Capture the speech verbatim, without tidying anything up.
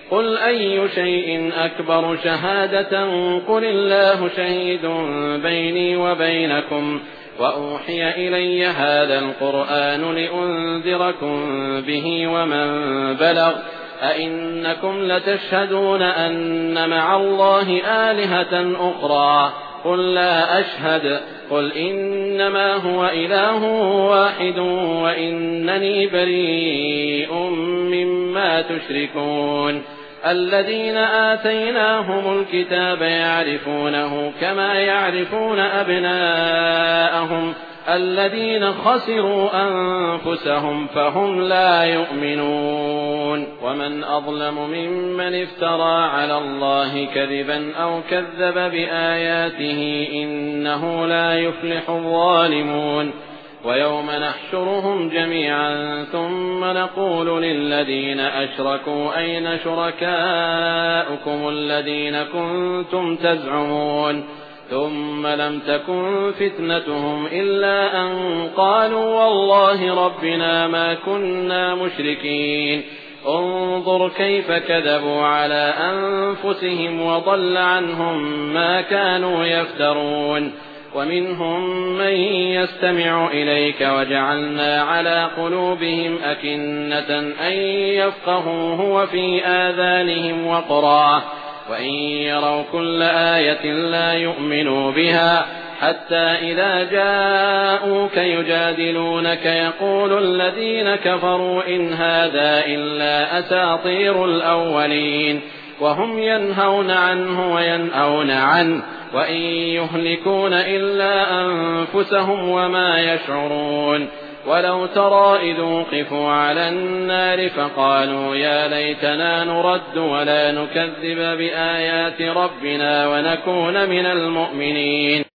قل أي شيء أكبر شهادة قل الله شهيد بيني وبينكم وأوحي إلي هذا القرآن لأنذركم به ومن بلغ أئنكم لتشهدون أن مع الله آلهة أخرى قل لا أشهد قل إنما هو إله واحد وإنني بريء مما تشركون الذين آتيناهم الكتاب يعرفونه كما يعرفون أبناءهم الذين خسروا أنفسهم فهم لا يؤمنون ومن أظلم ممن افترى على الله كذبا أو كذب بآياته إنه لا يفلح الظالمون ويوم نحشرهم جميعا ثم نقول للذين أشركوا أين شركاؤكم الذين كنتم تزعمون ثم لم تكن فتنتهم إلا أن قالوا والله ربنا ما كنا مشركين انظر كيف كذبوا على أنفسهم وضل عنهم ما كانوا يفترون ومنهم من يستمع إليك وجعلنا على قلوبهم أكنة أن يفقهوه وفي آذانهم وقرا وإن يروا كل آية لا يؤمنوا بها حتى إذا جاءوك يجادلونك يقول الذين كفروا إن هذا إلا أساطير الأولين وهم ينهون عنه وينأون عنه وإن يهلكون إلا أنفسهم وما يشعرون ولو ترى إذ وقفوا على النار فقالوا يا ليتنا نرد ولا نكذب بآيات ربنا ونكون من المؤمنين